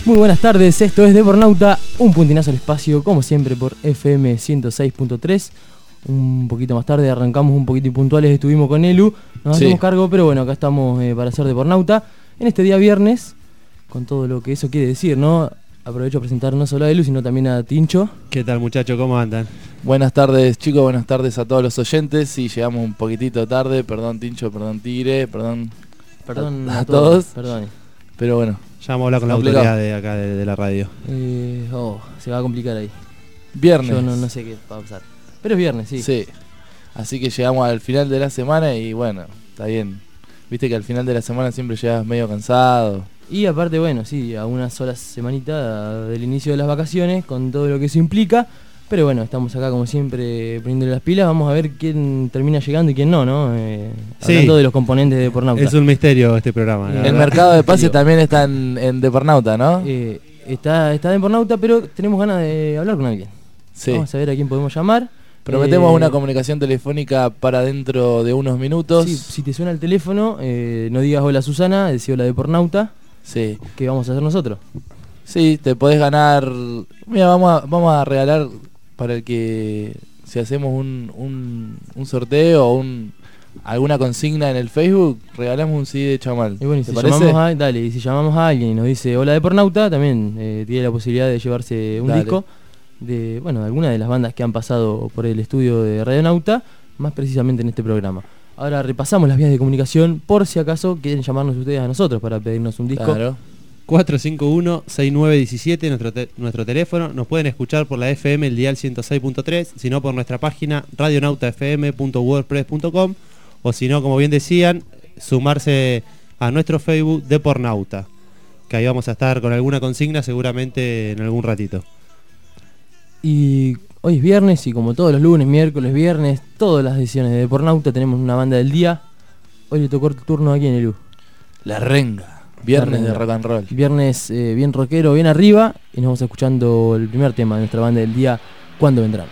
Muy buenas tardes, esto es Depornauta, un puntinazo al espacio, como siempre por FM 106.3. Un poquito más tarde arrancamos un poquito impuntuales, estuvimos con Elu, nos hacemos cargo, pero bueno, acá estamos para hacer Depornauta. En este día viernes, con todo lo que eso quiere decir, ¿no? Aprovecho a presentar no solo a Elu, sino también a Tincho. ¿Qué tal, muchachos? ¿Cómo andan? Buenas tardes, chicos, buenas tardes a todos los oyentes. Sí, llegamos un poquitito tarde, perdón Tincho, perdón Tigre, perdón a todos. Perdón. Pero bueno. Ya vamos a hablar con la autoridad de acá de la radio. Se va a complicar ahí. Viernes. Yo no sé qué va a pasar. Pero es viernes, sí. Sí. Así que llegamos al final de la semana y bueno, está bien. Viste que al final de la semana siempre llegas medio cansado. Y aparte, bueno, sí, a unas solas semanitas del inicio de las vacaciones, con todo lo que eso implica. Pero bueno, estamos acá como siempre poniéndole las pilas. Vamos a ver quién termina llegando y quién no, ¿no? Hablando de los componentes de Depornauta. Es un misterio este programa. El mercado de pase también está en Depornauta, ¿no? Está en Depornauta, pero tenemos ganas de hablar con alguien. Sí. Vamos a ver a quién podemos llamar. Prometemos una comunicación telefónica para dentro de unos minutos. Sí, si te suena el teléfono, no digas hola Susana, decí hola Depornauta. Sí. ¿Qué vamos a hacer nosotros? Sí, te podés ganar. Mira, vamos a regalar para el que, si hacemos un sorteo o alguna consigna en el Facebook, regalamos un CD de Chamal. Y bueno, y ¿Te si parece? si llamamos a alguien y nos dice hola Depornauta, también tiene la posibilidad de llevarse un disco de alguna de las bandas que han pasado por el estudio de Radionauta, más precisamente en este programa. Ahora repasamos las vías de comunicación por si acaso quieren llamarnos ustedes a nosotros para pedirnos un disco. Claro. 451-6917, nuestro teléfono. Nos pueden escuchar por la FM, el dial 106.3, sino por nuestra página radionautafm.wordpress.com, o si no, como bien decían, sumarse a nuestro Facebook Depornauta, que ahí vamos a estar con alguna consigna seguramente en algún ratito. Y hoy es viernes y como todos los lunes, miércoles, viernes, todas las ediciones de Depornauta tenemos una banda del día. Hoy le tocó el turno aquí en Elu. La Renga. Viernes de rock and roll. Viernes bien rockero, bien arriba. Y nos vamos escuchando el primer tema de nuestra banda del día, ¿Cuándo vendrán?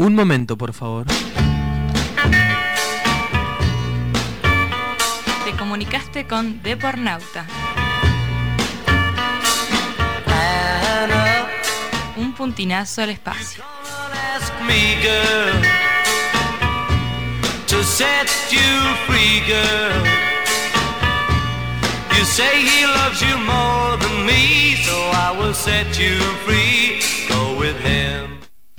Un momento, por favor. Te comunicaste con Depornauta. Un puntinazo al espacio. To set you free, girl. You say he loves you more than me, so I will set you free. Go with him.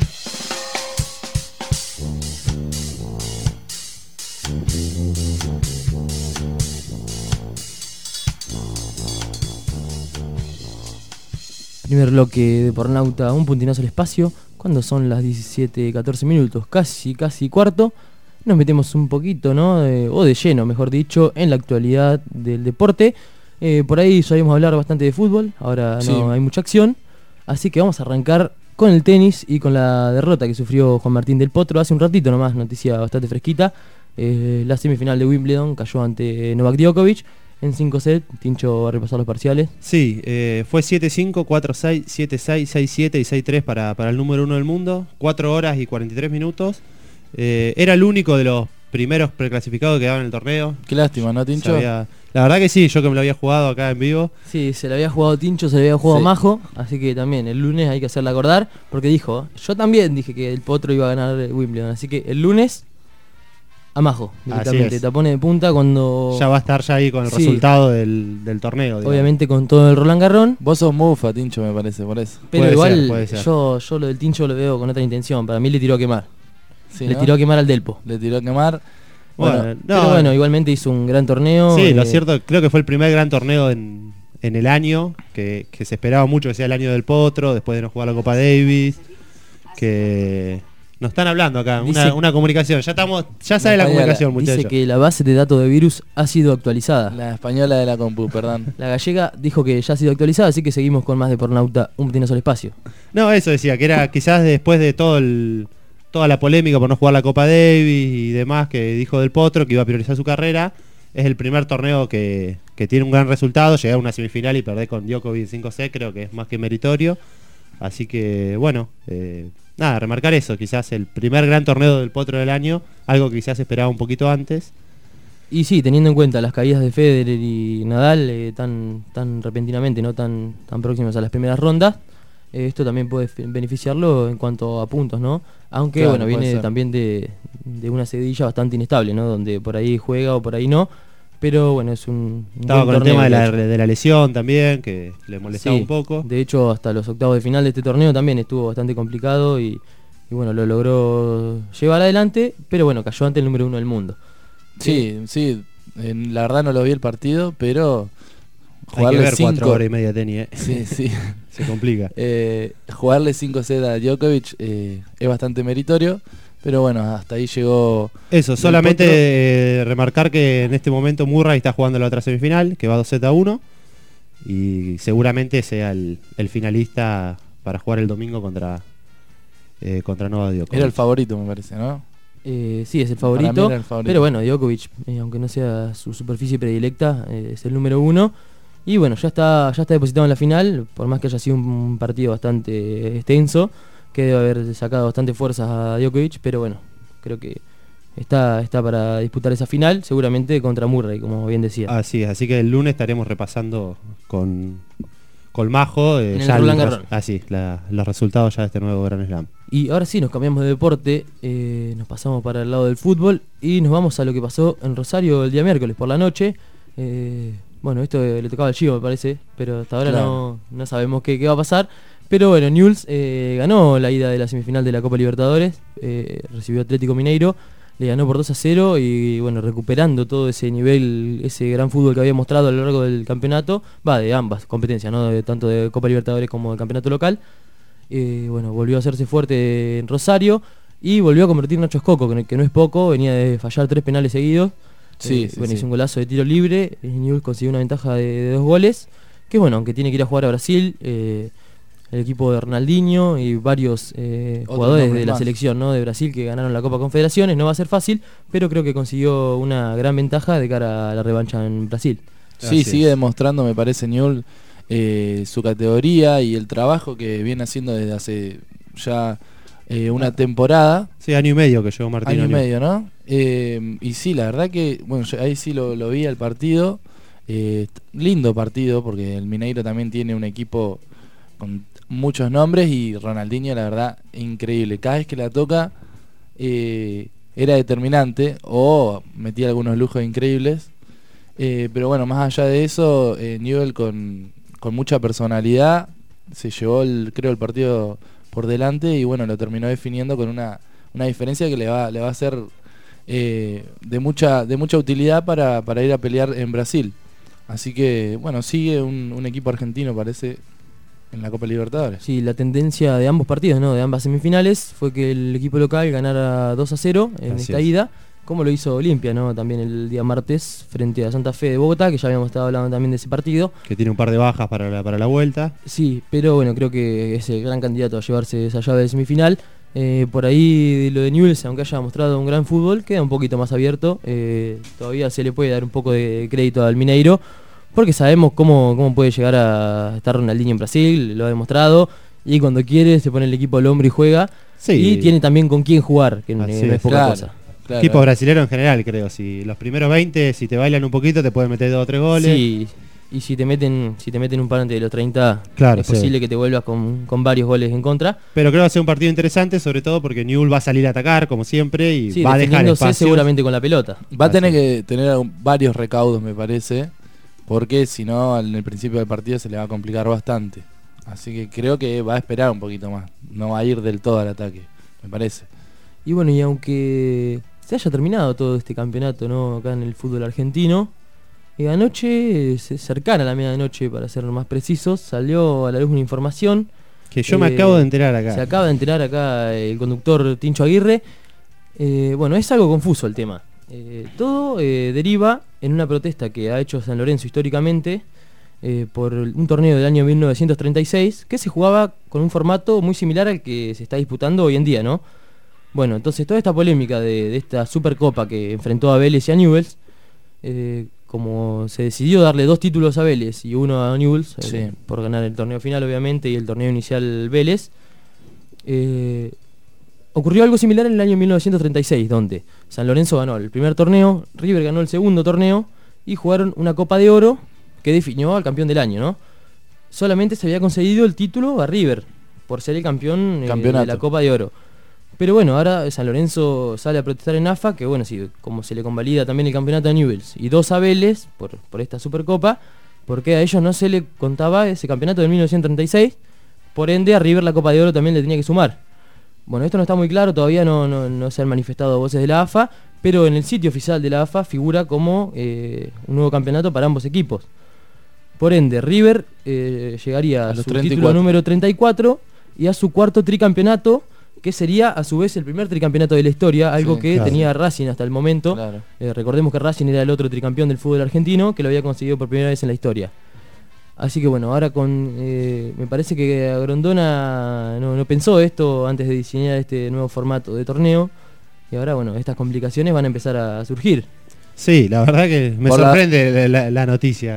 Primer bloque de Pornauta, un puntinazo al espacio. Cuando son las 17:14 minutos, casi cuarto, nos metemos un poquito, ¿no? O de lleno, mejor dicho, en la actualidad del deporte. Por ahí solíamos hablar bastante de fútbol, ahora Sí. no hay mucha acción. Así que vamos a arrancar con el tenis y con la derrota que sufrió Juan Martín del Potro hace un ratito nomás, noticia bastante fresquita. La semifinal de Wimbledon cayó ante Novak Djokovic en 5 sets. Tincho va a repasar los parciales. Sí, fue 7-5, 4-6, 7-6, 6-7 y 6-3 para el número 1 del mundo. 4 horas y 43 minutos. Era el único de los primeros preclasificados que quedaban en el torneo. Qué lástima, ¿no, Tincho? La verdad que sí, yo que me lo había jugado acá en vivo. Sí, se le había jugado Tincho, se le había jugado Sí. Majo, así que también el lunes hay que hacerle acordar, porque dijo, yo también dije que el Potro iba a ganar Wimbledon, así que el lunes a Majo, directamente, es. tapones de punta cuando... Ya va a estar ya ahí con el Sí. resultado del torneo. digamos. Obviamente con todo el Roland Garros, Vos sos mufa, Tincho, me parece, por eso. pero Puede igual ser, puede ser. Yo lo del Tincho lo veo con otra intención, para mí le tiró a quemar, Sí, le ¿no? tiró a quemar al Delpo. Le tiró a quemar. Bueno, Pero bueno, igualmente hizo un gran torneo. Sí, lo cierto, creo que fue el primer gran torneo en el año, que se esperaba mucho que sea el año del Potro, después de no jugar la Copa Davis, que nos están hablando acá, Dice- una comunicación, ya sale la española, comunicación, Dice muchachos. que la base de datos de virus ha sido actualizada. La española de la compu, perdón. La gallega dijo que ya ha sido actualizada, así que seguimos con más de Pornauta, un puntinazo al espacio. No, eso decía, que era quizás después de toda la polémica por no jugar la Copa Davis y demás que dijo del Potro, que iba a priorizar su carrera, es el primer torneo que tiene un gran resultado, llegar a una semifinal y perder con Djokovic en 5-6, creo que es más que meritorio. Así que, bueno, nada, remarcar eso, quizás el primer gran torneo del Potro del año, algo que quizás esperaba un poquito antes. Y sí, teniendo en cuenta las caídas de Federer y Nadal tan repentinamente, no tan próximas a las primeras rondas, esto también puede beneficiarlo en cuanto a puntos, ¿no? Aunque Claro, bueno, puede viene ser. también de una seguidilla bastante inestable, ¿no? Donde por ahí juega o por ahí no, pero bueno, es un Estaba buen con el tema torneo, de hecho. de la lesión también, que le molestaba Sí, un poco. De hecho, hasta los octavos de final de este torneo también estuvo bastante complicado y bueno, lo logró llevar adelante, pero bueno, cayó ante el número 1 del mundo. Sí, la verdad no lo vi el partido, pero Hay que jugarle ver 4 5 horas y media de tenis, Sí, sí. se complica. Jugarle 5 sets a Djokovic es bastante meritorio, pero bueno, hasta ahí llegó. Eso, Del solamente Potro. remarcar que en este momento Murray está jugando la otra semifinal, que va 2-1, y seguramente sea el finalista para jugar el domingo contra Novak Djokovic. Era el favorito, me parece, ¿no? Sí, es el Para mí favorito, era el favorito. pero bueno, Djokovic, aunque no sea su superficie predilecta, es el número 1. Y bueno, ya está depositado en la final, por más que haya sido un partido bastante extenso, que debe haber sacado bastante fuerzas a Djokovic, pero bueno, creo que está para disputar esa final, seguramente contra Murray, como bien decía. Así es, así que el lunes estaremos repasando con Majo En el ya Roland Garros. los resultados ya de este nuevo Grand Slam. Y ahora sí, nos cambiamos de deporte, nos pasamos para el lado del fútbol y nos vamos a lo que pasó en Rosario el día miércoles por la noche. Bueno, esto le tocaba al Chivo, me parece, pero hasta ahora Claro. no sabemos qué va a pasar. Pero bueno, Newell's ganó la ida de la semifinal de la Copa Libertadores, recibió Atlético Mineiro, le ganó por 2-0 y bueno, recuperando todo ese nivel, ese gran fútbol que había mostrado a lo largo del campeonato, de ambas competencias, ¿no? Tanto de Copa Libertadores como de campeonato local. Bueno, volvió a hacerse fuerte en Rosario y volvió a convertir Nacho Escoco, que no es poco, venía de fallar 3 penales seguidos. Sí, Bueno, sí. hizo un golazo de tiro libre, Newell's consiguió una ventaja de 2 goles, que bueno, aunque tiene que ir a jugar a Brasil, el equipo de Ronaldinho y varios jugadores nombres de la más. selección, ¿no? de Brasil que ganaron la Copa Confederaciones, no va a ser fácil, pero creo que consiguió una gran ventaja de cara a la revancha en Brasil. Sí, Así sigue es. demostrando, me parece, Newell, su categoría y el trabajo que viene haciendo desde hace ya una temporada. Sí, año y medio que llegó Martín Año y O'Neill. medio, ¿no? Y sí, la verdad que, bueno, yo ahí sí lo vi al partido. Lindo partido, porque el Mineiro también tiene un equipo con muchos nombres y Ronaldinho, la verdad, increíble. Cada vez que la toca era determinante o metía algunos lujos increíbles. Pero bueno, más allá de eso, Newell con mucha personalidad se llevó el partido por delante y bueno, lo terminó definiendo con una diferencia que le va a ser de mucha utilidad para ir a pelear en Brasil. Así que bueno, sigue un equipo argentino, parece, en la Copa Libertadores. Sí, la tendencia de ambos partidos, ¿no? De ambas semifinales fue que el equipo local ganara 2-0 en Así esta es. ida, como lo hizo Olimpia, ¿no? También el día martes frente a Santa Fe de Bogotá, que ya habíamos estado hablando también de ese partido. Que tiene un par de bajas para la vuelta. Sí, pero bueno, creo que es el gran candidato a llevarse esa llave de semifinal. Por ahí lo de Newell's, aunque haya mostrado un gran fútbol, queda un poquito más abierto. Todavía se le puede dar un poco de crédito al Mineiro, porque sabemos cómo puede llegar a estar Ronaldinho en Brasil, lo ha demostrado, y cuando quiere se pone el equipo al hombro y juega. Sí. Y tiene también con quién jugar, que no Así es es, poca claro. cosa. Claro. Equipo brasilero en general, creo. Si los primeros 20, si te bailan un poquito, te pueden meter 2 o 3 goles. Sí, y si te meten un par antes de los 30, Claro, es sí. posible que te vuelvas con varios goles en contra. Pero creo que va a ser un partido interesante, sobre todo porque Newell va a salir a atacar, como siempre, y Sí, va a dejar defendiéndose espacios. seguramente con la pelota. Va a tener Así. que tener varios recaudos, me parece, porque si no, en el principio del partido se le va a complicar bastante. Así que creo que va a esperar un poquito más. No va a ir del todo al ataque, me parece. Y bueno, y aunque se haya terminado todo este campeonato, ¿no? Acá en el fútbol argentino, anoche, cercana a la medianoche para ser más precisos, salió a la luz una información. Que yo me acabo de enterar Se acá. acaba de enterar acá el conductor Tincho Aguirre. Bueno, es algo confuso el tema. Todo deriva en una protesta que ha hecho San Lorenzo históricamente por un torneo del año 1936 que se jugaba con un formato muy similar al que se está disputando hoy en día, ¿no? Bueno, entonces toda esta polémica de esta Supercopa que enfrentó a Vélez y a Newell's, como se decidió darle 2 títulos a Vélez y uno a Newell's, Sí. por ganar el torneo final obviamente y el torneo inicial Vélez, ocurrió algo similar en el año 1936, donde San Lorenzo ganó el primer torneo, River ganó el segundo torneo y jugaron una Copa de Oro que definió al campeón del año, ¿no? Solamente se había concedido el título a River por ser el campeón de Campeonato. la Copa de Oro. Pero bueno, ahora San Lorenzo sale a protestar en AFA, que bueno, sí, como se le convalida también el campeonato a Newell's y 2 a Vélez por esta Supercopa, porque a ellos no se le contaba ese campeonato de 1936, por ende a River la Copa de Oro también le tenía que sumar. Bueno, esto no está muy claro, todavía no se han manifestado voces de la AFA, pero en el sitio oficial de la AFA figura como un nuevo campeonato para ambos equipos. Por ende, River llegaría a los su 34. título número 34 y a su cuarto tricampeonato, que sería a su vez el primer tricampeonato de la historia, algo Sí, que claro. tenía Racing hasta el momento. Claro. Recordemos que Racing era el otro tricampeón del fútbol argentino, que lo había conseguido por primera vez en la historia. Así que bueno, ahora me parece que Grondona no pensó esto antes de diseñar este nuevo formato de torneo, y ahora bueno, estas complicaciones van a empezar a surgir. Sí, la verdad que me Por la- sorprende la noticia.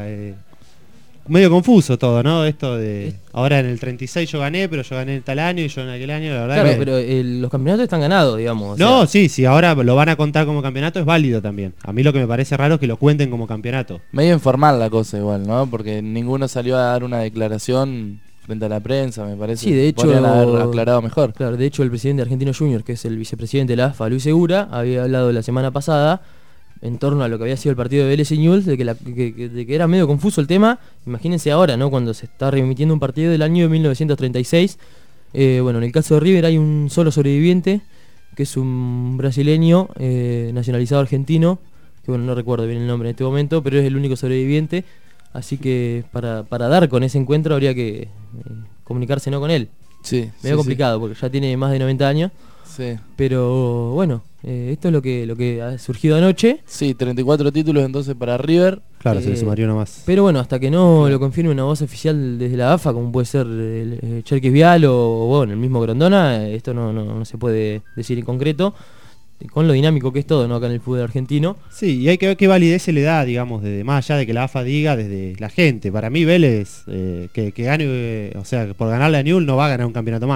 Medio confuso todo, ¿no? Esto de ahora en el 36 yo gané, pero yo gané en tal año y yo en aquel año, la verdad Claro, que... pero los campeonatos están ganados, digamos. o No, sea, sí, ahora lo van a contar como campeonato es válido también. A mí lo que me parece raro es que lo cuenten como campeonato. Medio informal la cosa igual, ¿no? Porque ninguno salió a dar una declaración frente a la prensa, me parece. Sí, de hecho- Podrían haber aclarado mejor. Claro, de hecho el presidente de Argentino Juniors, que es el vicepresidente de la AFA, Luis Segura, había hablado la semana pasada en torno a lo que había sido el partido de Vélez y Newell's, de que era medio confuso el tema. Imagínense ahora, ¿no? Cuando se está remitiendo un partido del año 1936. Bueno, en el caso de River hay un solo sobreviviente, que es un brasileño nacionalizado argentino, que bueno, no recuerdo bien el nombre en este momento, pero es el único sobreviviente. Así que para dar con ese encuentro habría que comunicarse, ¿no?, con él. Sí. Medio complicado, porque ya tiene más de 90 años. Sí. Pero bueno, esto es lo que ha surgido anoche. Sí, 34 títulos entonces para River. Claro, se le sumaría uno más. Pero bueno, hasta que no lo confirme una voz oficial desde la AFA, como puede ser Cherkis Vial o bueno, el mismo Grondona, esto no se puede decir en concreto, con lo dinámico que es todo, ¿no?, acá en el fútbol argentino. Sí, y hay que ver qué validez se le da, digamos, desde más allá de que la AFA diga, desde la gente. Para mí Vélez, que gane, o sea, por ganarle a Newell's no va a ganar un campeonato más.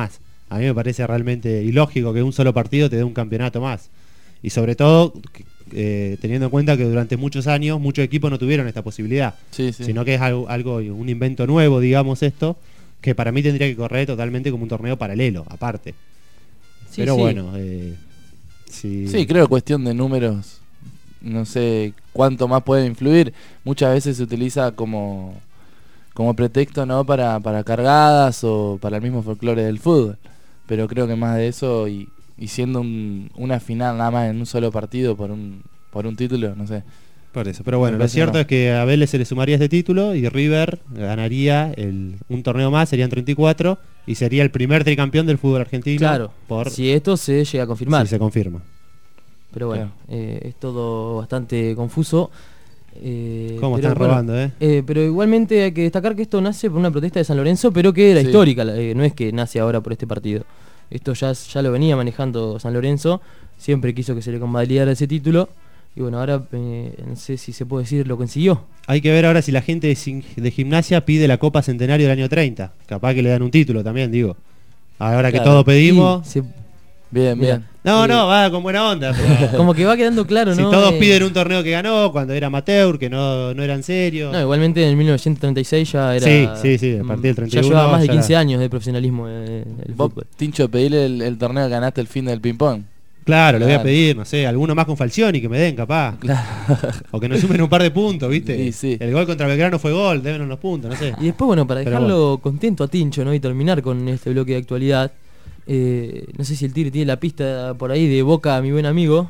A mí me parece realmente ilógico que un solo partido te dé un campeonato más. Y sobre todo, teniendo en cuenta que durante muchos años muchos equipos no tuvieron esta posibilidad. Sí, sí. Sino que es algo, un invento nuevo, digamos esto, que para mí tendría que correr totalmente como un torneo paralelo, aparte. Sí, Pero sí. bueno, sí. Sí, creo cuestión de números. No sé cuánto más puede influir. Muchas veces se utiliza como pretexto, ¿no? Para cargadas o para el mismo folclore del fútbol. Pero creo que más de eso y siendo una final nada más en un solo partido por un título, no sé. Por eso, pero bueno, Me lo parece cierto no. es que a Vélez se le sumaría este título y River ganaría un torneo más, serían 34 y sería el primer tricampeón del fútbol argentino. Claro, por si esto se llega a confirmar. si se confirma. Pero bueno, es todo bastante confuso. ¿Cómo pero están bueno, robando, pero igualmente hay que destacar que esto nace por una protesta de San Lorenzo, pero que era Sí. histórica, no es que nace ahora por este partido. Esto ya lo venía manejando San Lorenzo, siempre quiso que se le convalidara ese título, y bueno, ahora no sé si se puede decir, lo consiguió. Hay que ver ahora si la gente de Gimnasia pide la Copa Centenario del año 30. Capaz que le dan un título también, digo. Ahora que Claro. todo pedimos. Sí, Bien, Mira. bien. No, va con buena onda. Pero como que va quedando claro, si ¿no? todos piden un torneo que ganó cuando era amateur, que no era en serio. No, igualmente en el 1936 ya era... Sí, a partir del 31 Ya llevaba más de ya 15 era- años de profesionalismo el Vos, fútbol. Tincho, pedile el torneo que ganaste el fin del ping-pong. Claro, le voy a Claro. pedir, no sé, alguno más con Falcioni que me den, capaz. Claro. O que nos sumen un par de puntos, ¿viste? Sí, sí. El gol contra Belgrano fue gol, deben unos puntos, no sé. Y después, bueno, para Pero dejarlo contento a Tincho, ¿no? Y terminar con este bloque de actualidad, no sé si el Tigre tiene la pista por ahí de Boca, mi buen amigo.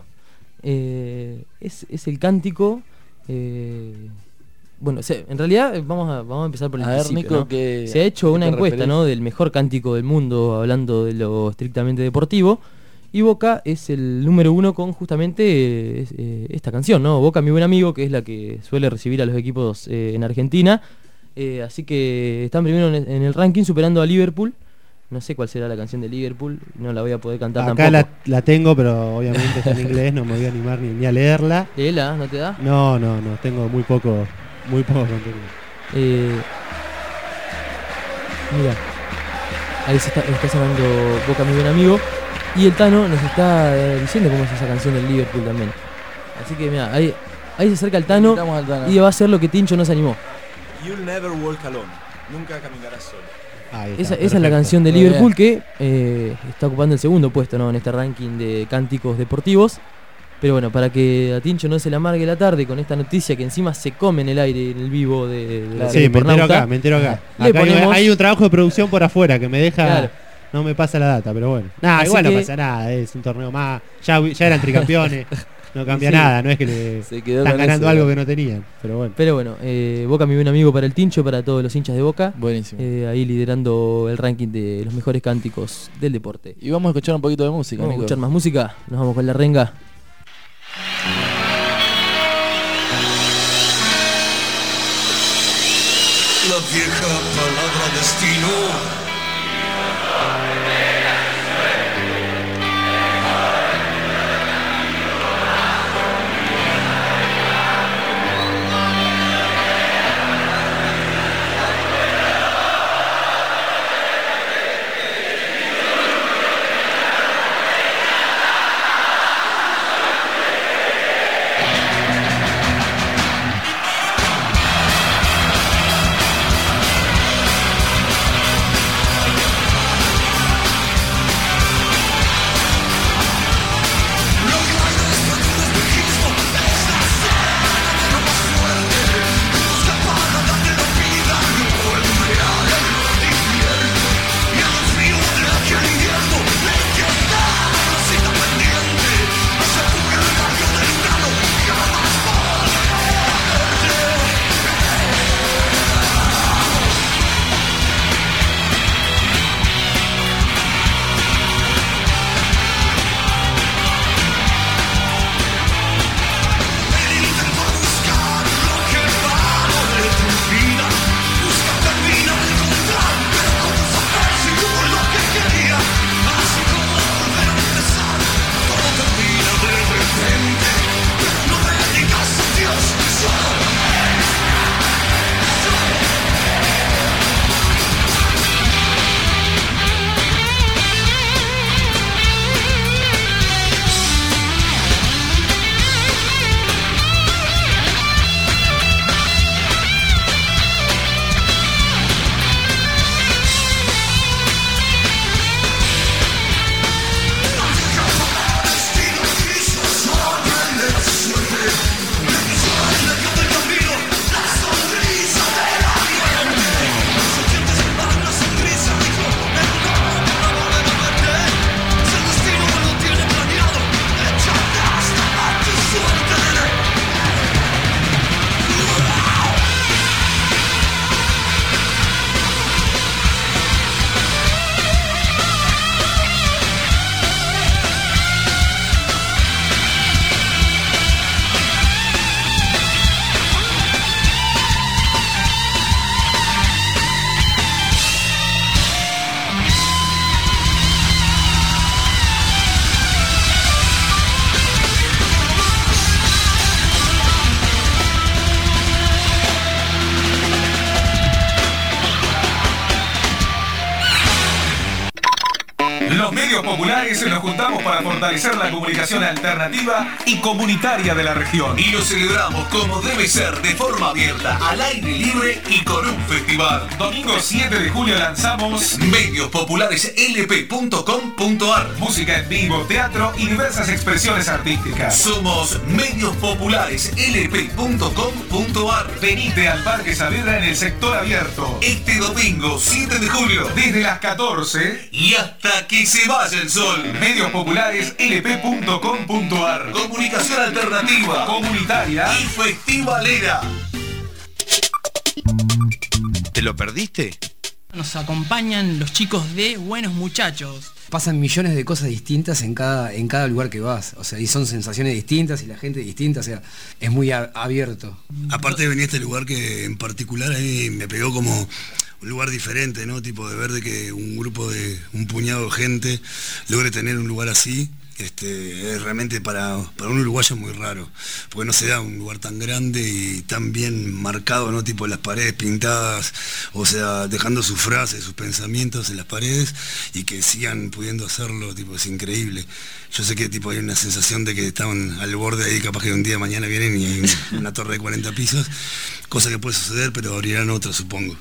Es el cántico. Bueno, en realidad vamos a empezar por el A ver, principio, Nico, ¿no? que Se ha hecho una ¿qué te encuesta, referís? ¿no? Del mejor cántico del mundo, hablando de lo estrictamente deportivo. Y Boca es el número 1 con justamente esta canción, ¿no? Boca, mi buen amigo, que es la que suele recibir a los equipos en Argentina. Así que están primero en el ranking, superando a Liverpool. No sé cuál será la canción de Liverpool, no la voy a poder cantar Acá tampoco. la tengo, pero obviamente está en inglés, no me voy a animar ni a leerla. Léela, ¿no te da? No, tengo muy poco contenido. Mira, ahí está sonando Boca, mi buen amigo. Y el Tano nos está diciendo cómo es esa canción del Liverpool también. Así que mira, ahí se acerca el Tano Invitamos al Tano. y va a hacer lo que Tincho no se animó. You'll never walk alone. Nunca caminarás solo. Ahí está, Esa es la perfecto. canción de Muy Liverpool que está ocupando el segundo puesto, ¿no? En este ranking de cánticos deportivos. Pero bueno, para que a Tincho no se le amargue la tarde con esta noticia que encima se come en el aire, en el vivo de Claro. Sí, me entero Depornauta. acá, me entero acá. Le Acá ponemos- hay un trabajo de producción por afuera que me deja. Claro. No me pasa la data, pero bueno. Nada, Así igual que- no pasa nada, es un torneo más. Ya eran tricampeones, no cambia Sí. nada, no es que le Se quedó están con ganando eso. algo que no tenían, pero bueno. Pero bueno, Boca, mi buen amigo para el Tincho, para todos los hinchas de Boca. Buenísimo. Ahí liderando el ranking de los mejores cánticos del deporte. Y vamos a escuchar un poquito de música, Vamos a Nico. escuchar más música, nos vamos con la renga. La vieja palabra destino. Los medios populares nos juntamos para fortalecer la comunicación alternativa y comunitaria de la región. Y lo celebramos como debe ser, de forma abierta, al aire libre y con un festival. Domingo 7 de julio lanzamos MediosPopularesLP.com.ar. música en vivo, teatro y diversas expresiones artísticas. Somos MediosPopularesLP.com.ar. Venite al Parque Saavedra en el sector abierto. Este domingo 7 de julio Desde las 14 y hasta que se vaya el sol. MediosPopularesLP.com.ar. Comunicación alternativa, Comunitaria y festivalera. ¿Te lo perdiste? Nos acompañan los chicos de Buenos Muchachos. Pasan millones de cosas distintas en cada lugar que vas, o sea, y son sensaciones distintas y la gente distinta, o sea, es muy abierto. Aparte de venir a este lugar que en particular a mí me pegó como un lugar diferente, ¿no? Tipo de ver de que un grupo de un puñado de gente logre tener un lugar así. Es realmente para un uruguayo muy raro, porque no se da un lugar tan grande y tan bien marcado, ¿no? Tipo las paredes pintadas, o sea, dejando sus frases, sus pensamientos en las paredes y que sigan pudiendo hacerlo, tipo, es increíble. Yo sé que tipo hay una sensación de que estaban al borde ahí, capaz que un día de mañana vienen y hay una torre de 40 pisos, cosa que puede suceder, pero abrirán otra, supongo.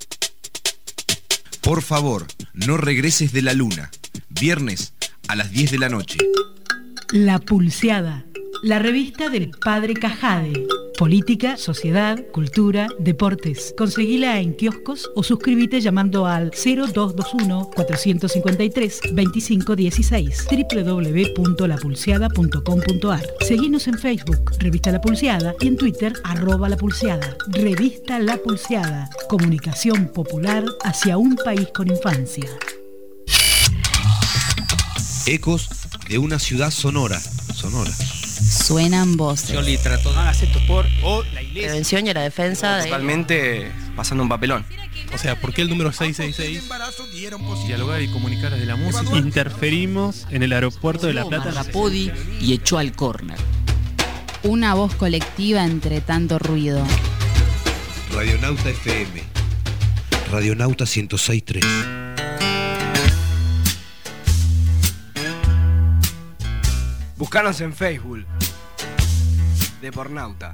Por favor, no regreses de la luna. Viernes a las 10 de la noche. La Pulseada, la revista del Padre Cajade. Política, sociedad, cultura, deportes. Conseguila en kioscos o suscríbete llamando al 0221-453-2516 www.lapulseada.com.ar. Seguinos en Facebook, Revista La Pulseada, y en Twitter, @lapulseada. Revista La Pulseada, comunicación popular hacia un país con infancia. Ecos de una ciudad sonora. Suenan voces. Yo le trato de hacer esto por la iglesia. Prevención y la defensa Totalmente pasando un papelón. O sea, ¿por qué el número 666? Dialogar y comunicar desde la música. Interferimos en el aeropuerto de La Plata. Rapodi y echó al córner. Una voz colectiva entre tanto ruido. Radionauta FM. Radionauta 106.3. Buscanos en Facebook. Depornauta.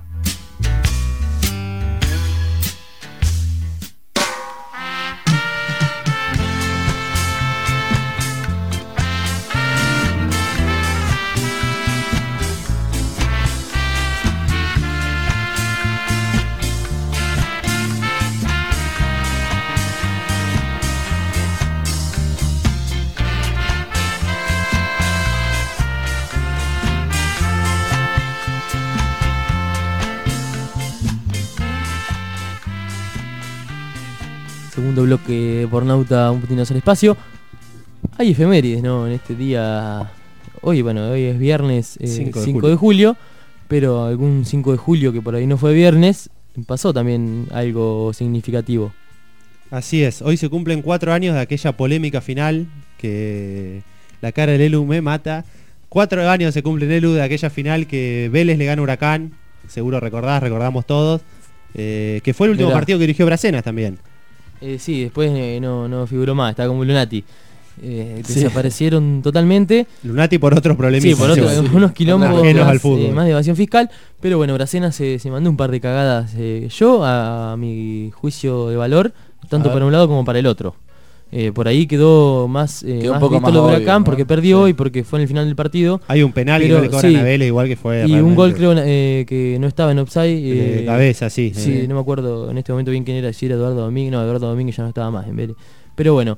Segundo bloque por Nauta, un putinazo al espacio. Hay efemérides, ¿no? En este día. Hoy es viernes 5 de julio. Pero algún 5 de julio que por ahí no fue viernes, pasó también algo significativo. Así es, hoy se cumplen 4 años de aquella polémica final que la cara del Elu me mata. 4 años se cumplen, Elu, de aquella final que Vélez le gana a Huracán. Seguro recordamos todos. Que fue el último partido que dirigió Bracenas también. Sí, después no figuró más, estaba como Lunati. Desaparecieron totalmente. Lunati por otros problemitas. Sí, por unos quilombos más de evasión fiscal. Pero bueno, Bracenas se mandó un par de cagadas. Yo, a mi juicio de valor, tanto para un lado como para el otro. Por ahí quedó más un poco más lo de Huracán, ¿no? Porque perdió y porque fue en el final del partido. Hay un penal que no le cobran a Vélez, igual que fue. Y realmente un gol, creo, que no estaba en offside. De cabeza, sí. Sí, no me acuerdo en este momento bien quién era, si era Eduardo Domínguez. No, Eduardo Domínguez ya no estaba más en Vélez. Pero bueno,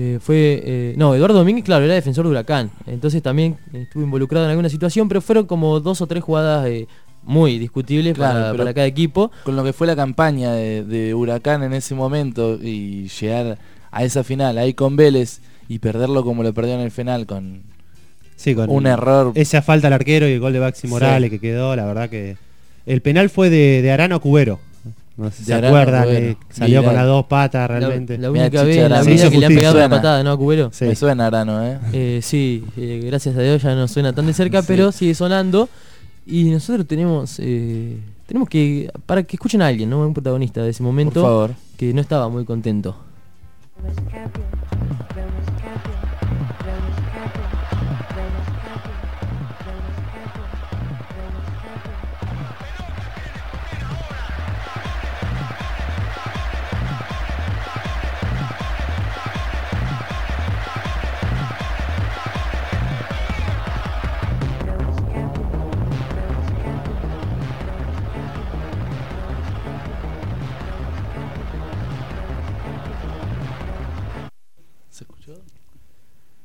Eduardo Domínguez, claro, era defensor de Huracán. Entonces también estuvo involucrado en alguna situación, pero fueron como 2 o 3 jugadas muy discutibles para cada equipo. Con lo que fue la campaña de Huracán en ese momento y llegar a esa final ahí con Vélez y perderlo como lo perdió en el final con un error. Esa falta al arquero y el gol de Baxi Morales que quedó, la verdad que el penal fue de Arano a Cubero. No sé si se acuerdan, salió con las 2 patas realmente. La única vez en la vida que le han pegado una patada, ¿no? A Cubero. Sí. Me suena Arano, sí, gracias a Dios ya no suena tan de cerca, pero sigue sonando. Y nosotros tenemos que, para que escuchen a alguien, ¿no? Un protagonista de ese momento, por favor, que no estaba muy contento.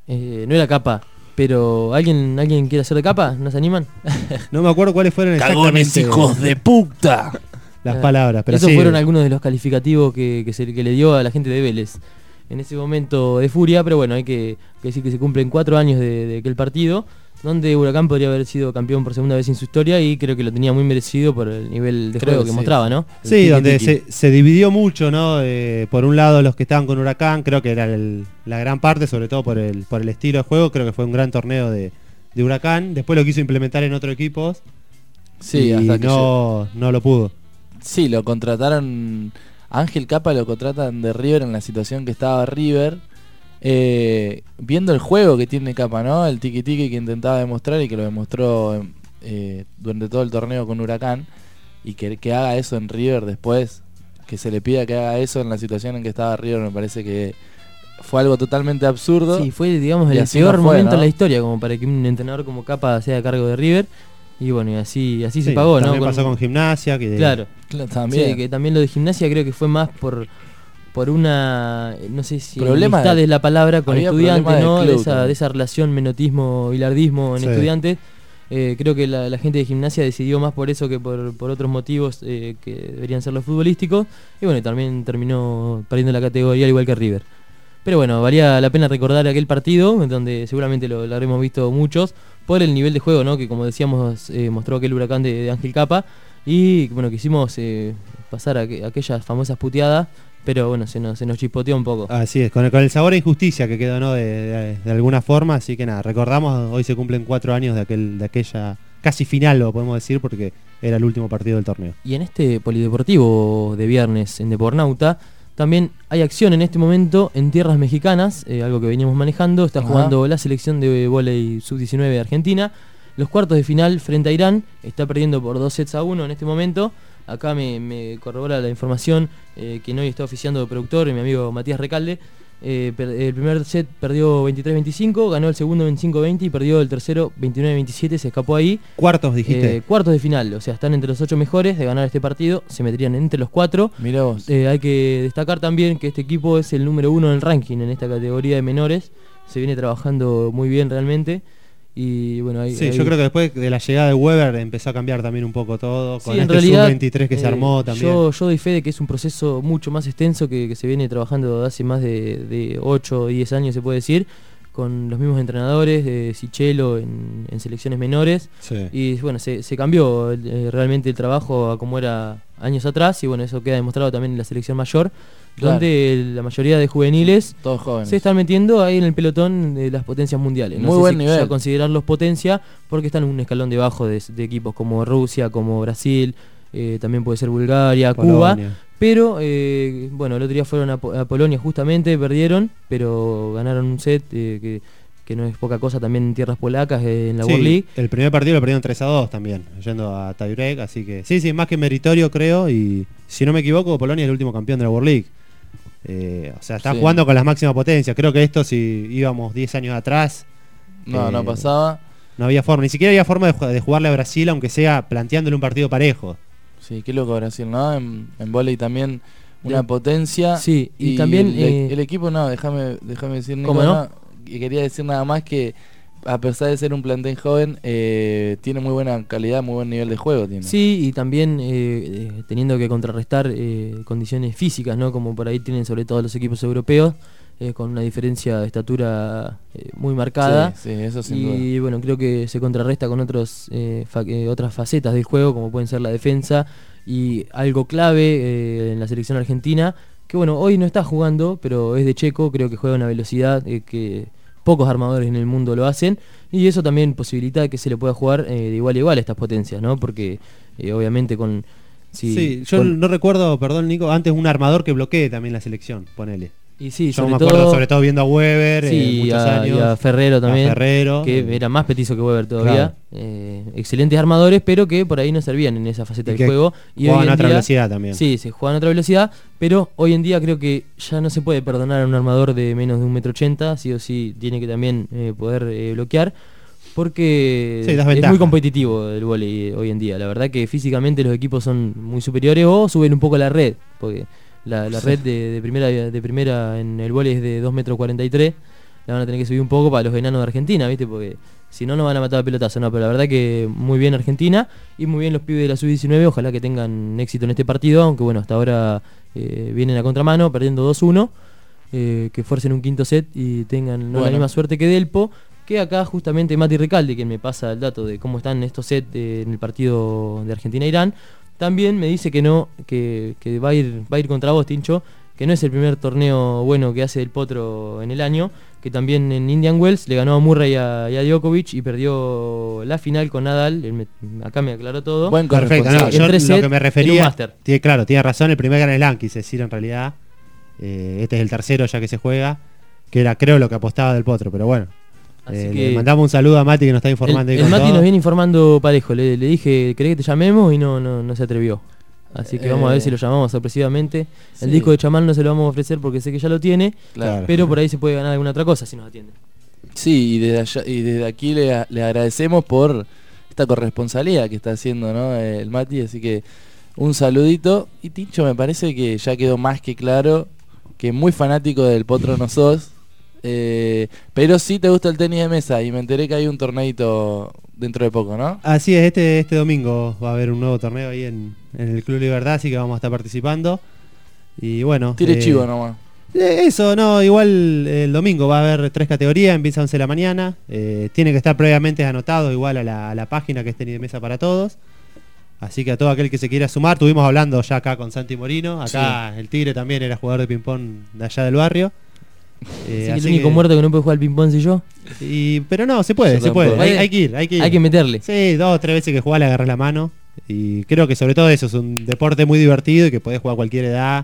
No era Capa, pero ¿alguien quiere hacer de Capa? ¿Nos animan? No me acuerdo cuáles fueron ¡Cagones, exactamente hijos de puta! las palabras, pero esos sí. fueron algunos de los calificativos que le dio a la gente de Vélez en ese momento de furia, pero bueno, hay que decir que se cumplen 4 años de aquel partido, donde Huracán podría haber sido campeón por segunda vez en su historia y creo que lo tenía muy merecido por el nivel de juego que mostraba, ¿no? Sí, donde se dividió mucho, ¿no? Por un lado los que estaban con Huracán, creo que era la gran parte, sobre todo por el estilo de juego, creo que fue un gran torneo de Huracán, después lo quiso implementar en otros equipos, sí, y hasta que no lo pudo. Sí, lo contrataron, Ángel Capa lo contratan de River en la situación que estaba River, viendo el juego que tiene Capa, ¿no? El tiki-tiki que intentaba demostrar y que lo demostró durante todo el torneo con Huracán, y que haga eso en River después, que se le pida que haga eso en la situación en que estaba River, me parece que fue algo totalmente absurdo. Sí, fue, digamos, el peor momento en la historia como para que un entrenador como Capa sea a cargo de River. Y bueno, y así se pagó, ¿no? También pasó con Gimnasia. Claro, también. Sí, que también lo de Gimnasia creo que fue más por una, no sé si problema amistad es la palabra con estudiantes, ¿no? De esa relación menotismo-bilardismo en estudiantes. Creo que la gente de Gimnasia decidió más por eso que por otros motivos que deberían ser los futbolísticos. Y bueno, también terminó perdiendo la categoría al igual que River. Pero bueno, valía la pena recordar aquel partido, donde seguramente lo habremos visto muchos, por el nivel de juego, ¿no? Que como decíamos, mostró aquel Huracán de Ángel Capa. Y bueno, quisimos pasar aquellas famosas puteadas, pero bueno, se nos chispoteó un poco. Así es, con el sabor a injusticia que quedó, ¿no? De alguna forma, así que nada, recordamos, hoy se cumplen 4 años de aquella casi final, lo podemos decir, porque era el último partido del torneo. Y en este polideportivo de viernes en Depornauta, también hay acción en este momento en tierras mexicanas, algo que veníamos manejando. Está jugando la selección de vóley sub-19 de Argentina. Los cuartos de final frente a Irán. Está perdiendo por 2-1 en este momento. Acá me corrobora la información que hoy está oficiando de productor mi amigo Matías Recalde. El primer set perdió 23-25, ganó el segundo 25-20 y perdió el tercero 29-27, se escapó ahí. Cuartos, dijiste. Cuartos de final, o sea, están entre los 8 mejores de ganar este partido, se meterían entre los 4. Mirá vos. Hay que destacar también que este equipo es el número 1 en el ranking en esta categoría de menores, se viene trabajando muy bien realmente. Y bueno, yo creo que después de la llegada de Weber empezó a cambiar también un poco todo, con en realidad, sub-23 que se armó también. Yo doy fe de que es un proceso mucho más extenso que se viene trabajando hace más de 8 o 10 años, se puede decir, con los mismos entrenadores de Sichelo en selecciones menores. Sí. Y bueno, se cambió realmente el trabajo a como era años atrás, y bueno, eso queda demostrado también en la selección mayor. Claro. Donde la mayoría de juveniles todos jóvenes se están metiendo ahí en el pelotón de las potencias mundiales. No Muy sé buen nivel. Ya considerarlos potencia, porque están en un escalón debajo de equipos como Rusia, como Brasil, también puede ser Bulgaria, Polonia. Cuba. Pero bueno, el otro día fueron a Polonia justamente, perdieron, pero ganaron un set que no es poca cosa también en tierras polacas, en la World League. El primer partido lo perdieron 3-2 también, yendo a tiebreak, así que sí, más que meritorio creo, y si no me equivoco, Polonia es el último campeón de la World League. O sea, está jugando con las máximas potencias. Creo que esto, si íbamos 10 años atrás, no pasaba. No había forma, ni siquiera había forma de jugarle a Brasil, aunque sea planteándole un partido parejo. Sí, qué loco Brasil, ¿no? En vóley también una potencia. Sí, y también el equipo, déjame decir, Nico, y quería decir nada más que a pesar de ser un plantel joven, tiene muy buena calidad, muy buen nivel de juego tiene. Sí, y también teniendo que contrarrestar condiciones físicas, ¿no? Como por ahí tienen sobre todo los equipos europeos, con una diferencia de estatura muy marcada. Sí, eso sin duda. Y bueno, creo que se contrarresta con otras facetas del juego, como pueden ser la defensa, y algo clave en la selección argentina, que bueno, hoy no está jugando, pero es de Checo, creo que juega a una velocidad que pocos armadores en el mundo lo hacen, y eso también posibilita que se le pueda jugar de igual a igual a estas potencias, ¿no? Porque obviamente con... yo no recuerdo, perdón Nico, antes un armador que bloquee también la selección, ponele. Y sí, yo me acuerdo sobre todo viendo a Weber muchos años. Y a Ferrero también, que era más petizo que Weber todavía. Claro. Excelentes armadores, pero que por ahí no servían en esa faceta del juego. Y jugaban a otra velocidad también. Sí, se jugaban a otra velocidad, pero hoy en día creo que ya no se puede perdonar a un armador de menos de 1,80 m, sí o sí tiene que también poder bloquear, porque es muy competitivo el vóley hoy en día. La verdad que físicamente los equipos son muy superiores, o suben un poco la red, porque la red de primera en el vóley es de 2,43 m, la van a tener que subir un poco para los enanos de Argentina, ¿viste? Porque si no, no van a matar a pelotazo, no, pero la verdad que muy bien Argentina y muy bien los pibes de la Sub-19, ojalá que tengan éxito en este partido, aunque bueno, hasta ahora vienen a contramano, perdiendo 2-1, que fuercen un quinto set y tengan la misma suerte que Delpo, que acá justamente Mati Recalde, quien me pasa el dato de cómo están estos sets en el partido de Argentina-Irán, también me dice que no, que va a ir contra vos, Tincho, que no es el primer torneo bueno que hace Del Potro en el año, que también en Indian Wells le ganó a Murray y a Djokovic y perdió la final con Nadal. Acá me aclaró todo. Buen perfecto, no, yo lo que me refería, tiene razón, el primer Grand Slam, quise decir en realidad, este es el tercero ya que se juega, que era creo lo que apostaba Del Potro, pero bueno. Le mandamos un saludo a Mati que nos está informando. El Mati nos viene informando parejo, le dije, ¿querés que te llamemos? Y no se atrevió. Así que vamos a ver si lo llamamos sorpresivamente. El disco de Chamán no se lo vamos a ofrecer porque sé que ya lo tiene, pero por ahí se puede ganar alguna otra cosa si nos atiende. Sí, y desde aquí le agradecemos por esta corresponsalía que está haciendo, ¿no? El Mati, así que un saludito. Y Tincho, me parece que ya quedó más que claro que muy fanático del Potro no sos, pero sí te gusta el tenis de mesa y me enteré que hay un torneito dentro de poco, ¿no? Así es, este domingo va a haber un nuevo torneo ahí en el Club Libertad, así que vamos a estar participando. Y bueno, tire chivo nomás. Eso, no, igual el domingo va a haber 3 categorías, empieza a 11 de la mañana. Tiene que estar previamente anotado igual a la página que es Tenis de Mesa para Todos. Así que a todo aquel que se quiera sumar, estuvimos hablando ya acá con Santi Morino. Acá el Tigre también era jugador de ping-pong de allá del barrio. Así el único muerto que no puede jugar al ping-pong soy yo. Pero no, se puede. Hay que ir. Hay que meterle. Sí, 2 o 3 veces que jugás le agarrás la mano. Y creo que sobre todo eso es un deporte muy divertido y que podés jugar a cualquier edad,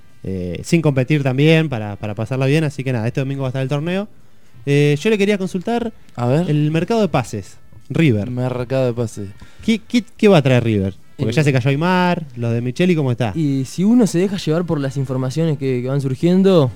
sin competir también, para pasarla bien. Así que nada, este domingo va a estar el torneo. Yo le quería consultar el mercado de pases. River. Mercado de pases. ¿Qué va a traer River? Porque ya se cayó Aymar, los de Micheli, ¿cómo está? Y si uno se deja llevar por las informaciones que van surgiendo,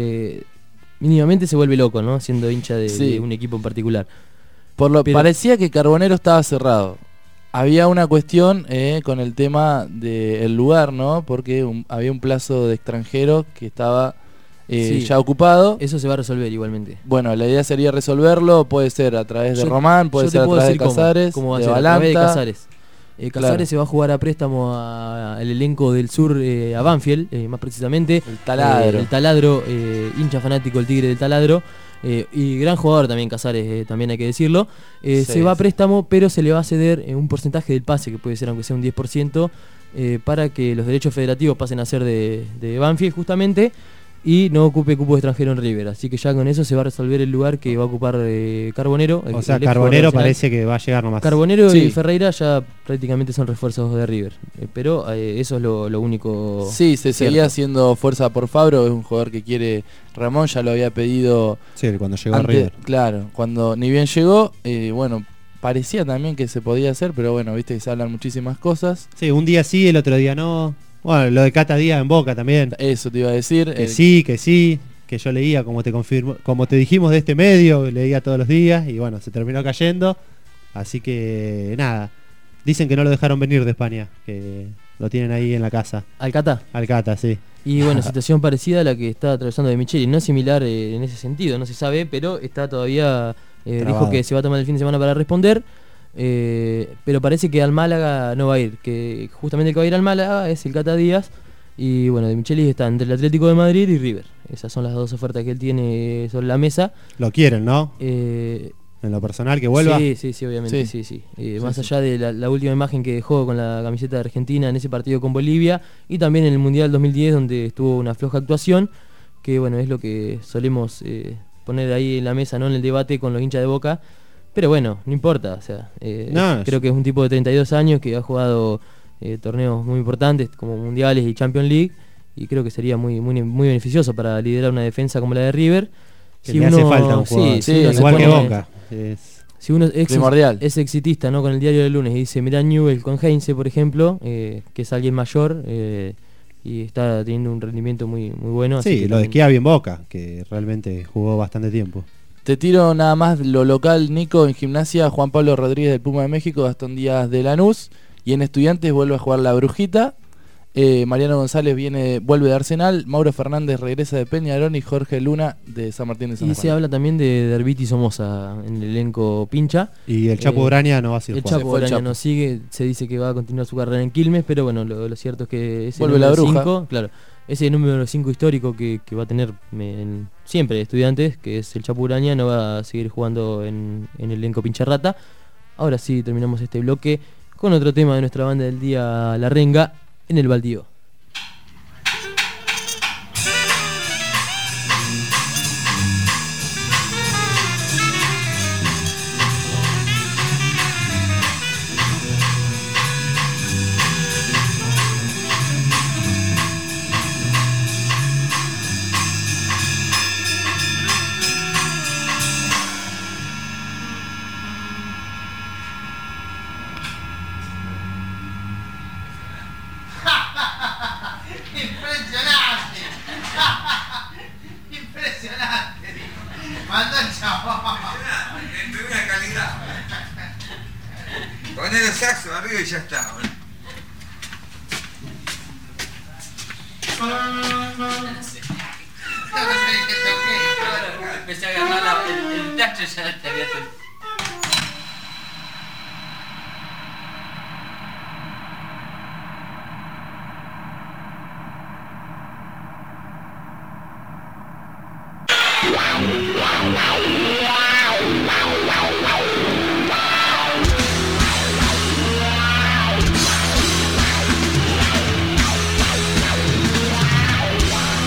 mínimamente se vuelve loco, ¿no? Siendo hincha de un equipo en particular. Parecía que Carbonero estaba cerrado. Había una cuestión con el tema del lugar, ¿no? Porque había un plazo de extranjero que estaba ya ocupado. Eso se va a resolver igualmente. Bueno, la idea sería resolverlo, puede ser a través de Román, puede ser a través de Casares, cómo va de a ser, Balanta. A través de Casares. Casares se va a jugar a préstamo al elenco del sur, a Banfield, más precisamente. El Taladro. El Taladro, hincha fanático del Tigre del Taladro. Y gran jugador también Casares, también hay que decirlo. Se va a préstamo, pero se le va a ceder un porcentaje del pase, que puede ser aunque sea un 10%, para que los derechos federativos pasen a ser de Banfield justamente, y no ocupe cupo extranjero en River. Así que ya con eso se va a resolver el lugar que va a ocupar Carbonero. O sea, Carbonero parece que va a llegar nomás. Carbonero y Ferreira ya prácticamente son refuerzos de River, pero eso es lo único. Sí, se seguía haciendo fuerza por Fabro, es un jugador que quiere Ramón, ya lo había pedido. Sí, cuando llegó a River. Claro, cuando ni bien llegó, bueno, parecía también que se podía hacer, pero bueno, viste que se hablan muchísimas cosas. Sí, un día sí, el otro día no. Bueno, lo de Cata Díaz en Boca también. Eso te iba a decir. Que sí, que yo leía como te dijimos de este medio, leía todos los días y bueno, se terminó cayendo. Así que nada, dicen que no lo dejaron venir de España, que lo tienen ahí en la casa. ¿Alcata? Alcata, sí. Y bueno, situación parecida a la que está atravesando de Micheli, no es similar en ese sentido, no se sabe, pero está todavía, dijo que se va a tomar el fin de semana para responder. Pero parece que al Málaga no va a ir, que justamente el que va a ir al Málaga es el Cata Díaz. Y bueno, de Michelis está entre el Atlético de Madrid y River. Esas son las 2 ofertas que él tiene sobre la mesa. Lo quieren, ¿no? En lo personal, que vuelva. Sí, obviamente, sí. Más allá de la última imagen que dejó con la camiseta de Argentina en ese partido con Bolivia, y también en el Mundial 2010 donde estuvo una floja actuación, que bueno, es lo que solemos poner ahí en la mesa, ¿no? En el debate con los hinchas de Boca. Pero bueno, no importa, o sea, creo que es un tipo de 32 años que ha jugado torneos muy importantes como Mundiales y Champions League, y creo que sería muy beneficioso para liderar una defensa como la de River. Que le hace falta un jugador, igual que Boca. Si uno es exitista, ¿no? Con el diario del lunes y dice, mirá Newell con Heinze, por ejemplo, que es alguien mayor y está teniendo un rendimiento muy bueno. Así que lo de Schiavi en Boca, que realmente jugó bastante tiempo. Te tiro nada más lo local, Nico, en Gimnasia, Juan Pablo Rodríguez del Puma de México, Gastón Díaz de Lanús, y en Estudiantes vuelve a jugar la Brujita, Mariano González vuelve de Arsenal, Mauro Fernández regresa de Peñarol y Jorge Luna de San Martín de San Y Juan. se habla también de Derviti Somoza en el elenco pincha. Y el Chapo Graña no va a seguir El jugando. Chapo Graña no sigue, se dice que va a continuar su carrera en Quilmes, pero bueno, lo cierto es que ese Vuelve la número bruja. 5, claro, ese número 5 histórico que va a tener siempre Estudiantes, que es el Chapo Graña, no va a seguir jugando en el elenco pincha rata. Ahora sí, terminamos este bloque con otro tema de nuestra banda del día, La Renga, en el Baldío. Poné el saxo arriba y ya está. Empecé a agarrar el tacho y ya te había tenido.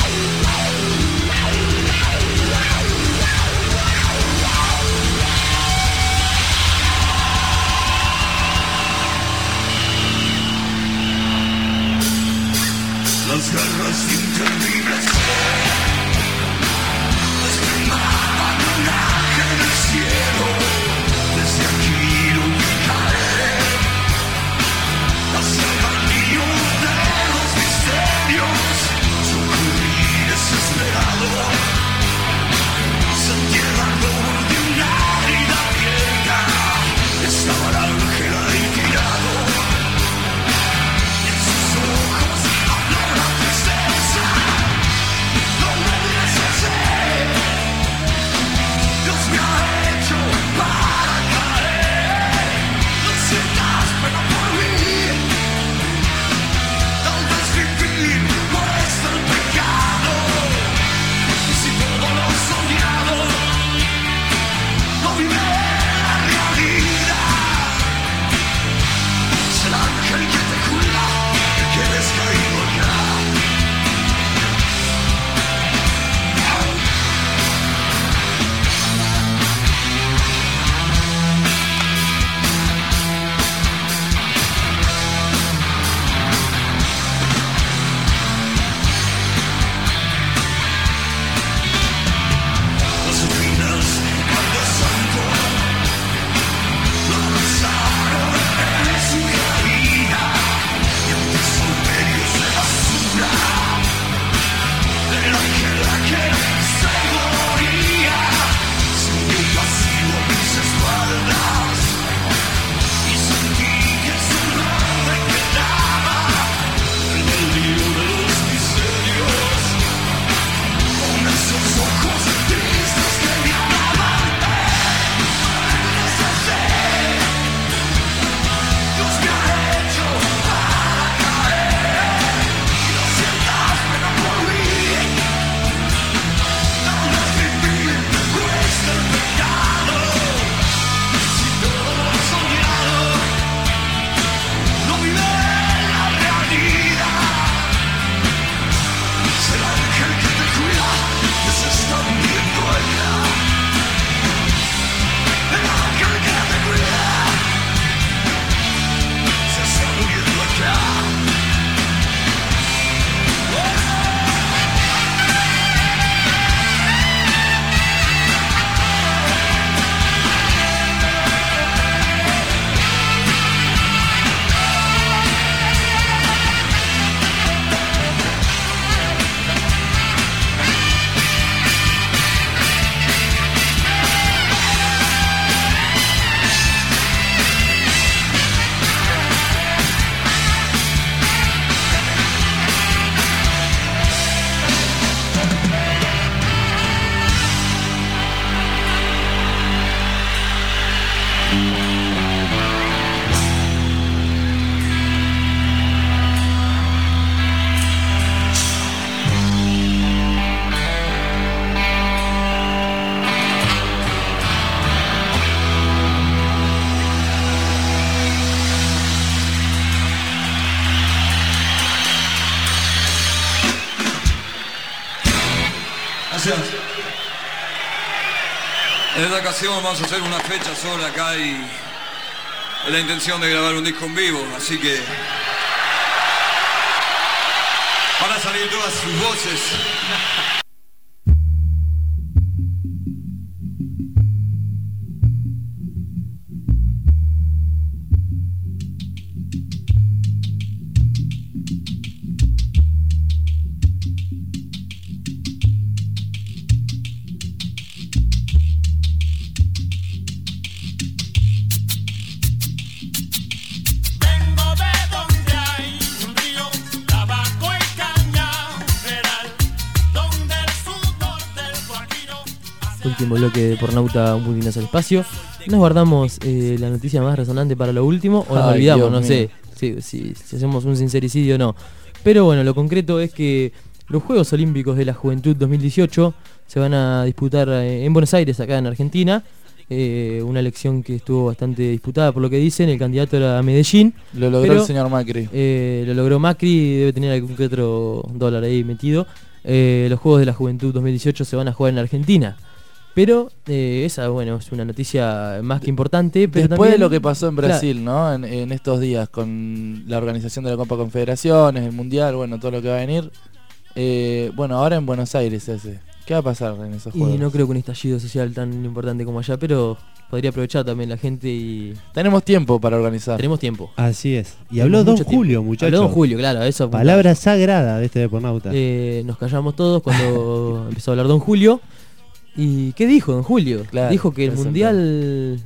Wow. En esta ocasión vamos a hacer una fecha sola acá y es la intención de grabar un disco en vivo, así que van a salir todas sus voces. Último bloque de Pornauta, un putinazo al espacio. Nos guardamos la noticia más resonante para lo último o nos olvidamos, no sé si hacemos un sincericidio o no. Pero bueno, lo concreto es que los Juegos Olímpicos de la Juventud 2018 se van a disputar en Buenos Aires, acá en Argentina. Una elección que estuvo bastante disputada por lo que dicen. El candidato era Medellín. Lo logró el señor Macri. Lo logró Macri, debe tener algún que otro dólar ahí metido. Los Juegos de la Juventud 2018 se van a jugar en Argentina. Pero esa, bueno, es una noticia más que importante. Pero después también, de lo que pasó en Brasil, ¿no? En estos días, con la organización de la Copa Confederaciones, el Mundial, bueno, todo lo que va a venir. Bueno, ahora en Buenos Aires ese. ¿Qué va a pasar en esos juegos? Y no creo que un estallido social tan importante como allá, pero podría aprovechar también la gente y... Tenemos tiempo para organizar. Tenemos tiempo. Así es. Y habló Don Julio, muchachos. Habló Don Julio, claro. Eso palabra sagrada de este Depornauta. Nos callamos todos cuando empezó a hablar Don Julio. ¿Y qué dijo Don Julio? Claro, dijo que el Mundial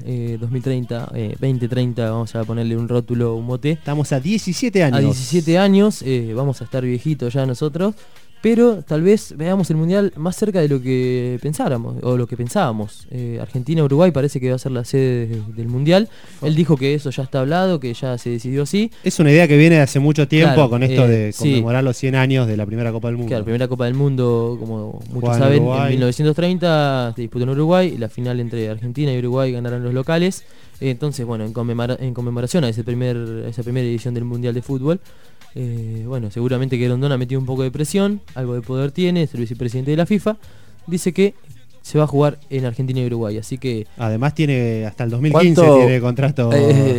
2030, vamos a ponerle un rótulo, un mote. Estamos a 17 años. A 17 años, vamos a estar viejitos ya nosotros. Pero tal vez veamos el Mundial más cerca de lo que pensáramos, o lo que pensábamos. Argentina-Uruguay parece que va a ser la sede del Mundial. Él dijo que eso ya está hablado, que ya se decidió así. Es una idea que viene de hace mucho tiempo, claro, con esto de conmemorar sí, los 100 años de la primera Copa del Mundo. Claro, la primera Copa del Mundo, como muchos saben, en 1930 se disputó en Uruguay, y la final entre Argentina y Uruguay ganaron los locales. Entonces, bueno, en conmemoración a esa primera edición del Mundial de Fútbol, bueno, seguramente que Rondón ha metido un poco de presión, algo de poder tiene, es el vicepresidente de la FIFA, dice que se va a jugar en Argentina y Uruguay, así que... Además tiene hasta el 2015 tiene contrato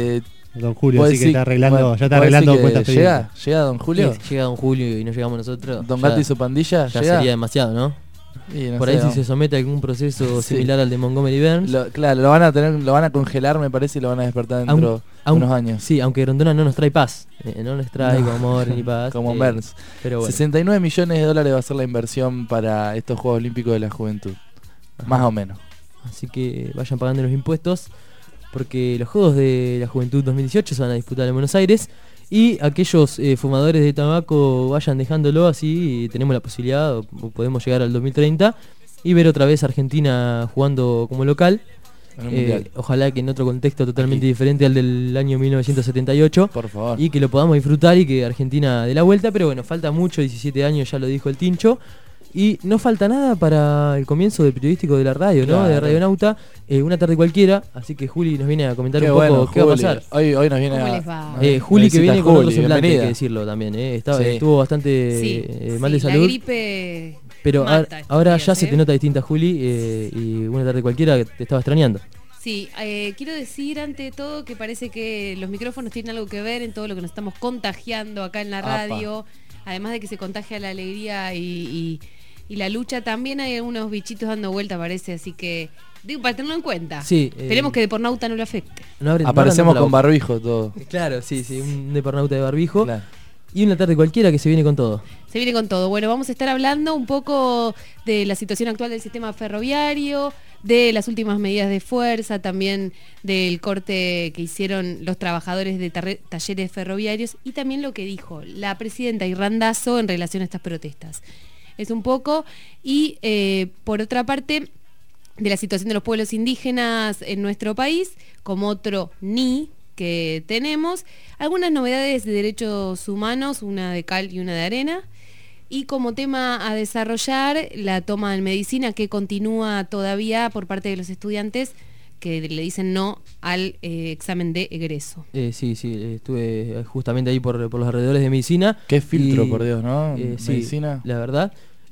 Don Julio, así que está arreglando, ya está arreglando cuentas pendientes. ¿Llega Don Julio? Llega Don Julio y no llegamos nosotros. Don Gato y su pandilla, ya sería demasiado, ¿no? No por ahí si se somete a algún proceso similar al de Montgomery Burns. Claro, lo van a congelar, me parece, y lo van a despertar dentro de unos años. Sí, aunque Rondona no nos trae paz. No nos trae amor ni paz. Como Burns. Pero bueno. 69 millones de dólares va a ser la inversión para estos Juegos Olímpicos de la Juventud. Ajá. Más o menos. Así que vayan pagando los impuestos, porque los Juegos de la Juventud 2018 se van a disputar en Buenos Aires. Y aquellos fumadores de tabaco vayan dejándolo, así y tenemos la posibilidad, o podemos llegar al 2030 y ver otra vez a Argentina jugando como local. Ojalá que en otro contexto totalmente diferente al del año 1978. Por favor. Y que lo podamos disfrutar y que Argentina dé la vuelta. Pero bueno, falta mucho, 17 años, ya lo dijo el Tincho. Y no falta nada para el comienzo del periodístico de la radio, ¿no? De Radionauta, una tarde cualquiera. Así que Juli nos viene a comentar un poco qué va a pasar. Hoy nos viene Juli, que viene con otro semblante, hay que decirlo también. Estuvo bastante mal de salud. La gripe. Pero ahora ya se te nota distinta, Juli, y una tarde cualquiera te estaba extrañando. Sí, quiero decir ante todo que parece que los micrófonos tienen algo que ver en todo lo que nos estamos contagiando acá en la radio. Además de que se contagia la alegría y la lucha, también hay algunos bichitos dando vuelta, parece, así que digo, para tenerlo en cuenta. Sí, esperemos que Depornauta no lo afecte. Aparecemos con barbijo todo. Claro, sí, un Depornauta de barbijo. Claro. Y una tarde cualquiera que se viene con todo. Se viene con todo. Bueno, vamos a estar hablando un poco de la situación actual del sistema ferroviario, de las últimas medidas de fuerza, también del corte que hicieron los trabajadores de talleres ferroviarios y también lo que dijo la presidenta Irrandazo en relación a estas protestas. Es un poco, y por otra parte, de la situación de los pueblos indígenas en nuestro país, como otro NI que tenemos, algunas novedades de derechos humanos, una de cal y una de arena, y como tema a desarrollar la toma en medicina que continúa todavía por parte de los estudiantes que le dicen no al examen de egreso. Sí, estuve justamente ahí por los alrededores de medicina. Qué filtro, por Dios, ¿no? Medicina. Sí, la verdad.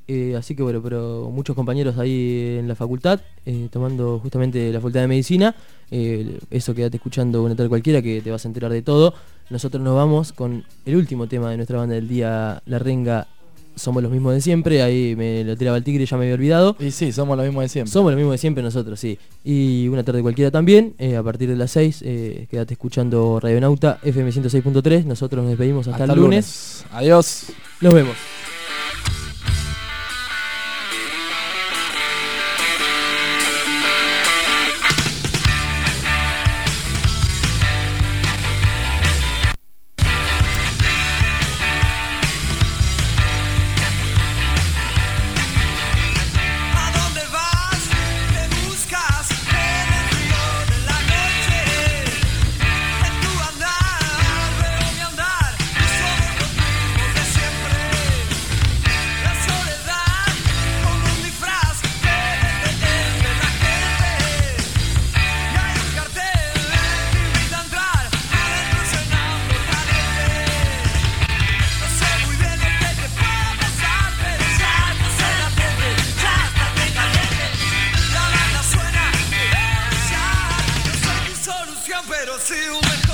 así que bueno, pero muchos compañeros ahí en la facultad, tomando justamente la facultad de medicina. Eso, quédate escuchando Una Tal Cualquiera, que te vas a enterar de todo. Nosotros nos vamos con el último tema de nuestra banda del día, La Renga. Somos los mismos de siempre. Ahí me lo tiraba el tigre, ya me había olvidado. Y sí, somos los mismos de siempre. Somos los mismos de siempre nosotros, sí. Y Una Tarde Cualquiera también, a partir de las 6. Quédate escuchando Radionauta FM 106.3. Nosotros nos despedimos hasta el lunes. Adiós. Nos vemos. Pero si